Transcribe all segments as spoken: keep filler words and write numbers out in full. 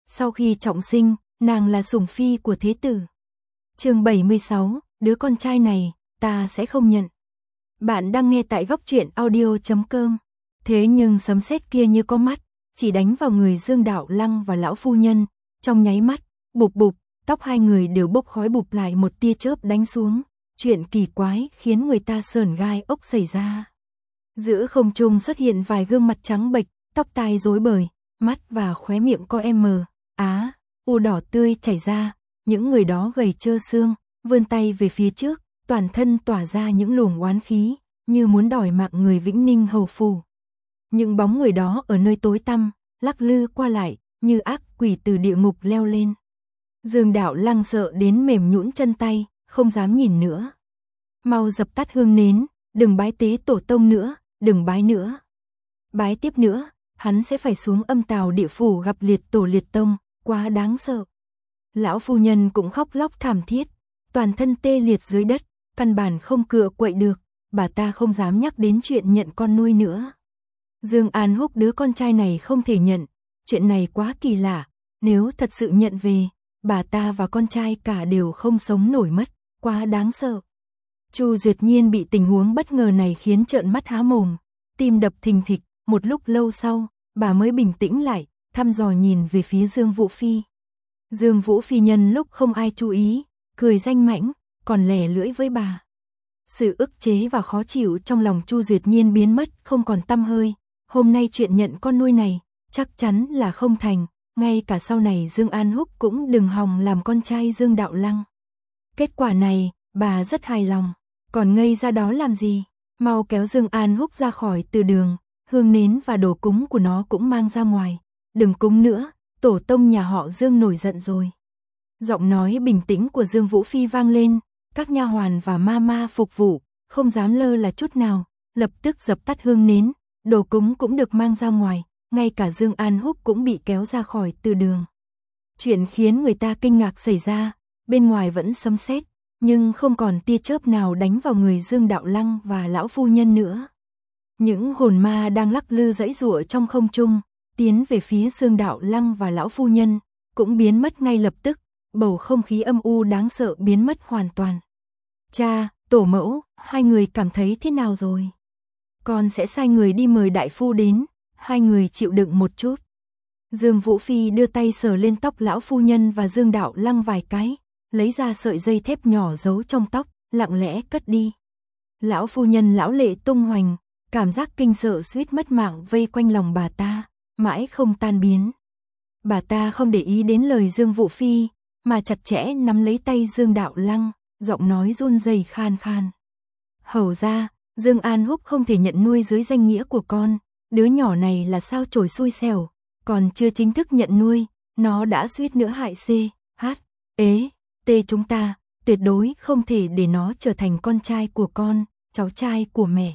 Sau khi trọng sinh, nàng là sủng phi của thế tử. Chương bảy mươi sáu, đứa con trai này, ta sẽ không nhận. Bạn đang nghe tại góc truyện audio chấm com. Thế nhưng sấm sét kia như có mắt, chỉ đánh vào người Dương Đạo Lăng và lão phu nhân, trong nháy mắt, bụp bụp, tóc hai người đều bốc khói bụp lại một tia chớp đánh xuống. Chuyện kỳ quái khiến người ta sởn gai ốc xảy ra. Giữa không trung xuất hiện vài gương mặt trắng bệch, tóc tai rối bời, mắt và khóe miệng có em mờ, á, u đỏ tươi chảy ra, những người đó gầy trơ xương, vươn tay về phía trước, toàn thân tỏa ra những luồng oán khí, như muốn đòi mạng người Vĩnh Ninh hầu phủ. Những bóng người đó ở nơi tối tăm, lắc lư qua lại, như ác quỷ từ địa ngục leo lên. Dương Đạo Lăng sợ đến mềm nhũn chân tay, không dám nhìn nữa. Mau dập tắt hương nến, đừng bái tế tổ tông nữa, đừng bái nữa. Bái tiếp nữa, hắn sẽ phải xuống âm tào địa phủ gặp liệt tổ liệt tông, quá đáng sợ. Lão phu nhân cũng khóc lóc thảm thiết, toàn thân tê liệt dưới đất, căn bản không cựa quậy được, bà ta không dám nhắc đến chuyện nhận con nuôi nữa. Dương An Húc đứa con trai này không thể nhận, chuyện này quá kỳ lạ, nếu thật sự nhận về, bà ta và con trai cả đều không sống nổi mất, quá đáng sợ. Chu Duyệt Nhiên bị tình huống bất ngờ này khiến trợn mắt há mồm, tim đập thình thịch, một lúc lâu sau, bà mới bình tĩnh lại, thăm dò nhìn về phía Dương Vũ Phi. Dương Vũ Phi nhân lúc không ai chú ý, cười danh mãnh, còn lẻ lưỡi với bà. Sự ức chế và khó chịu trong lòng Chu Duyệt Nhiên biến mất không còn tăm hơi, hôm nay chuyện nhận con nuôi này, chắc chắn là không thành, ngay cả sau này Dương An Húc cũng đừng hòng làm con trai Dương Đạo Lăng. Kết quả này, bà rất hài lòng, còn ngây ra đó làm gì, mau kéo Dương An Húc ra khỏi từ đường, hương nến và đồ cúng của nó cũng mang ra ngoài, đừng cúng nữa, tổ tông nhà họ Dương nổi giận rồi. Giọng nói bình tĩnh của Dương Vũ Phi vang lên, các nha hoàn và ma ma phục vụ, không dám lơ là chút nào, lập tức dập tắt hương nến, đồ cúng cũng được mang ra ngoài, ngay cả Dương An Húc cũng bị kéo ra khỏi từ đường. Chuyện khiến người ta kinh ngạc xảy ra, bên ngoài vẫn sấm sét, nhưng không còn tia chớp nào đánh vào người Dương Đạo Lăng và lão phu nhân nữa. Những hồn ma đang lắc lư giãy giụa trong không trung, tiến về phía Dương Đạo Lăng và lão phu nhân, cũng biến mất ngay lập tức, bầu không khí âm u đáng sợ biến mất hoàn toàn. Cha, tổ mẫu, hai người cảm thấy thế nào rồi? Con sẽ sai người đi mời đại phu đến, hai người chịu đựng một chút. Dương Vũ Phi đưa tay sờ lên tóc lão phu nhân và Dương Đạo Lăng vài cái, lấy ra sợi dây thép nhỏ giấu trong tóc, lặng lẽ cất đi. Lão phu nhân lão lệ tung hoành, cảm giác kinh sợ suýt mất mạng vây quanh lòng bà ta, mãi không tan biến. Bà ta không để ý đến lời Dương Vũ Phi, mà chặt chẽ nắm lấy tay Dương Đạo Lăng, giọng nói run rẩy khan khan. Hầu ra, Dương An Húc không thể nhận nuôi dưới danh nghĩa của con, đứa nhỏ này là sao chổi xui xẻo, còn chưa chính thức nhận nuôi, nó đã suýt nữa hại C, H, ế, T chúng ta, tuyệt đối không thể để nó trở thành con trai của con, cháu trai của mẹ.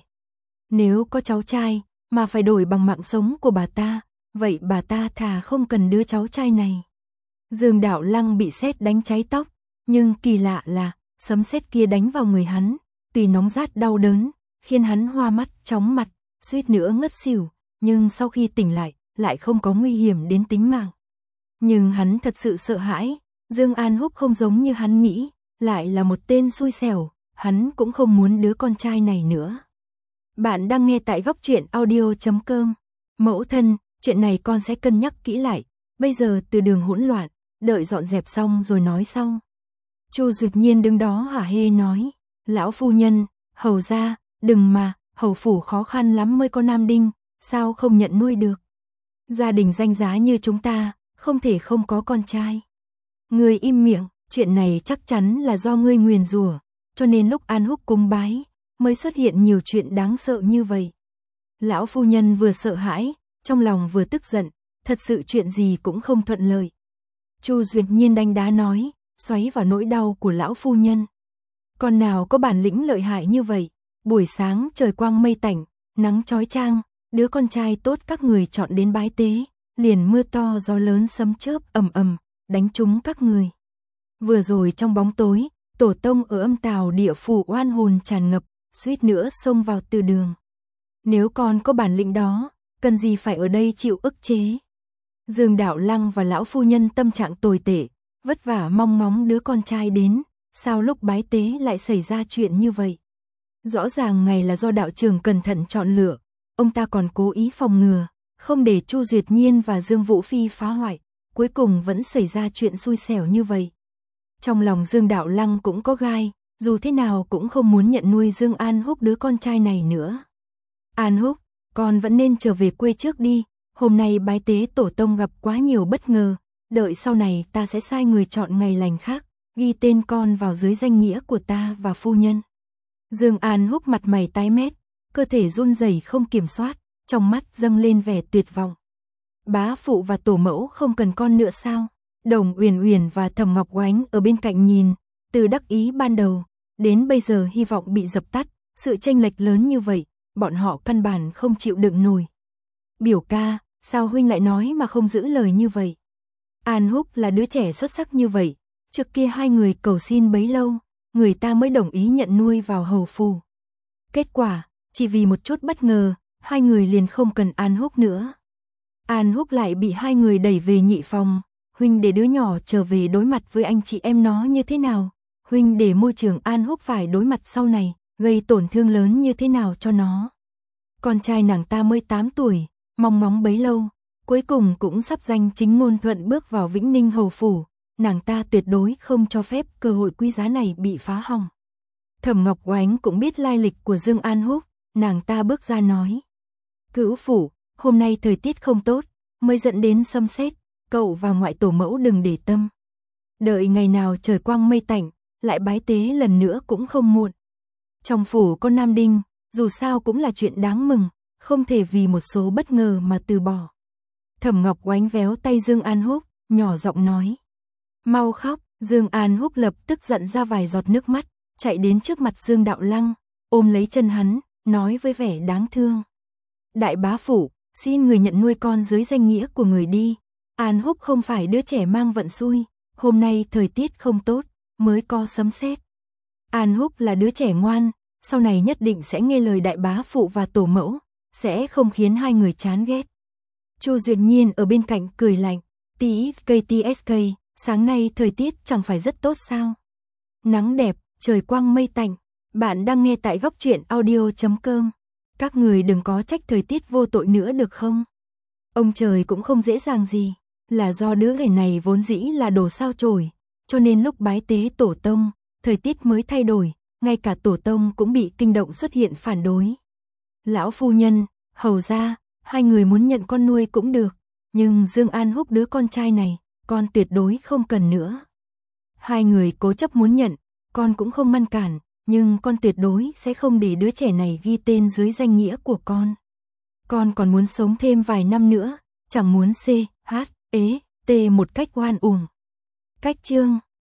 Nếu có cháu trai, mà phải đổi bằng mạng sống của bà ta, vậy bà ta thà không cần đứa cháu trai này. Dương Đạo Lăng bị sét đánh cháy tóc, nhưng kỳ lạ là, sấm sét kia đánh vào người hắn, tuy nóng rát đau đớn, khiến hắn hoa mắt, chóng mặt, suýt nữa ngất xỉu, nhưng sau khi tỉnh lại, lại không có nguy hiểm đến tính mạng. Nhưng hắn thật sự sợ hãi, Dương An Húc không giống như hắn nghĩ, lại là một tên xui xẻo, hắn cũng không muốn đứa con trai này nữa. Bạn đang nghe tại góc truyện audio chấm com. Mẫu thân, chuyện này con sẽ cân nhắc kỹ lại, bây giờ từ đường hỗn loạn, đợi dọn dẹp xong rồi nói sau. Chu Duyệt Nhiên đứng đó hả hê nói, lão phu nhân, hầu ra, đừng mà, hầu phủ khó khăn lắm mới có nam đinh, sao không nhận nuôi được. Gia đình danh giá như chúng ta, không thể không có con trai. Ngươi im miệng, chuyện này chắc chắn là do ngươi nguyền rủa, cho nên lúc An Húc cúng bái, mới xuất hiện nhiều chuyện đáng sợ như vậy. Lão phu nhân vừa sợ hãi, trong lòng vừa tức giận, thật sự chuyện gì cũng không thuận lợi. Chu Duyệt Nhiên đánh đá nói, xoáy vào nỗi đau của lão phu nhân. Con nào có bản lĩnh lợi hại như vậy, buổi sáng trời quang mây tạnh, nắng chói chang, đứa con trai tốt các người chọn đến bái tế, liền mưa to gió lớn sấm chớp ầm ầm, đánh trúng các người. Vừa rồi trong bóng tối, tổ tông ở âm tào địa phủ oan hồn tràn ngập, suýt nữa xông vào từ đường. Nếu con có bản lĩnh đó, cần gì phải ở đây chịu ức chế. Dương Đạo Lăng và lão phu nhân tâm trạng tồi tệ, vất vả mong ngóng đứa con trai đến, sao lúc bái tế lại xảy ra chuyện như vậy? Rõ ràng ngày là do đạo trưởng cẩn thận chọn lựa, ông ta còn cố ý phòng ngừa, không để Chu Duyệt Nhiên và Dương Vũ Phi phá hoại, cuối cùng vẫn xảy ra chuyện xui xẻo như vậy. Trong lòng Dương Đạo Lăng cũng có gai, dù thế nào cũng không muốn nhận nuôi Dương An Húc đứa con trai này nữa. An Húc, con vẫn nên trở về quê trước đi, hôm nay bái tế tổ tông gặp quá nhiều bất ngờ, đợi sau này ta sẽ sai người chọn ngày lành khác, ghi tên con vào dưới danh nghĩa của ta và phu nhân. Dương An Húc mặt mày tái mét, cơ thể run rẩy không kiểm soát, trong mắt dâng lên vẻ tuyệt vọng. Bá phụ và tổ mẫu không cần con nữa sao? Đồng Uyển Uyển và Thẩm Ngọc Oánh ở bên cạnh nhìn, từ đắc ý ban đầu, đến bây giờ hy vọng bị dập tắt, sự chênh lệch lớn như vậy, bọn họ căn bản không chịu đựng nổi. Biểu ca, sao huynh lại nói mà không giữ lời như vậy? An Húc là đứa trẻ xuất sắc như vậy, trước kia hai người cầu xin bấy lâu, người ta mới đồng ý nhận nuôi vào hầu phủ. Kết quả, chỉ vì một chút bất ngờ, hai người liền không cần An Húc nữa. An Húc lại bị hai người đẩy về nhị phòng, huynh để đứa nhỏ trở về đối mặt với anh chị em nó như thế nào? Huynh để môi trường An Húc phải đối mặt sau này, gây tổn thương lớn như thế nào cho nó? Con trai nàng ta mới tám tuổi, mong ngóng bấy lâu, cuối cùng cũng sắp danh chính ngôn thuận bước vào Vĩnh Ninh hầu phủ, nàng ta tuyệt đối không cho phép cơ hội quý giá này bị phá hỏng. Thẩm Ngọc Oánh cũng biết lai lịch của Dương An Húc, nàng ta bước ra nói: "Cữu phủ, hôm nay thời tiết không tốt, mới dẫn đến xâm xét, cậu và ngoại tổ mẫu đừng để tâm. Đợi ngày nào trời quang mây tạnh, lại bái tế lần nữa cũng không muộn. Trong phủ có Nam Đinh, dù sao cũng là chuyện đáng mừng, không thể vì một số bất ngờ mà từ bỏ." Thẩm Ngọc Oánh véo tay Dương An Húc, nhỏ giọng nói: "Mau khóc." Dương An Húc lập tức giận ra vài giọt nước mắt, chạy đến trước mặt Dương Đạo Lăng, ôm lấy chân hắn, nói với vẻ đáng thương: "Đại bá phụ, xin người nhận nuôi con dưới danh nghĩa của người đi. An Húc không phải đứa trẻ mang vận xui, hôm nay thời tiết không tốt, mới có sấm sét. An Húc là đứa trẻ ngoan, sau này nhất định sẽ nghe lời đại bá phụ và tổ mẫu, sẽ không khiến hai người chán ghét." Chu Duyệt Nhiên ở bên cạnh cười lạnh: "Tí ét ca tê ét ca, sáng nay thời tiết chẳng phải rất tốt sao? Nắng đẹp, trời quang mây tạnh." Bạn đang nghe tại góc truyện audio chấm com. Các người đừng có trách thời tiết vô tội nữa được không? Ông trời cũng không dễ dàng gì, là do đứa ghẻ này vốn dĩ là đồ sao chổi, cho nên lúc bái tế tổ tông, thời tiết mới thay đổi, ngay cả tổ tông cũng bị kinh động xuất hiện phản đối. Lão phu nhân, hầu gia, hai người muốn nhận con nuôi cũng được, nhưng Dương An Húc đứa con trai này, con tuyệt đối không cần nữa. Hai người cố chấp muốn nhận, con cũng không ngăn cản, nhưng con tuyệt đối sẽ không để đứa trẻ này ghi tên dưới danh nghĩa của con. Con còn muốn sống thêm vài năm nữa, chẳng muốn C, H, E, T một cách oan uổng. Cách chương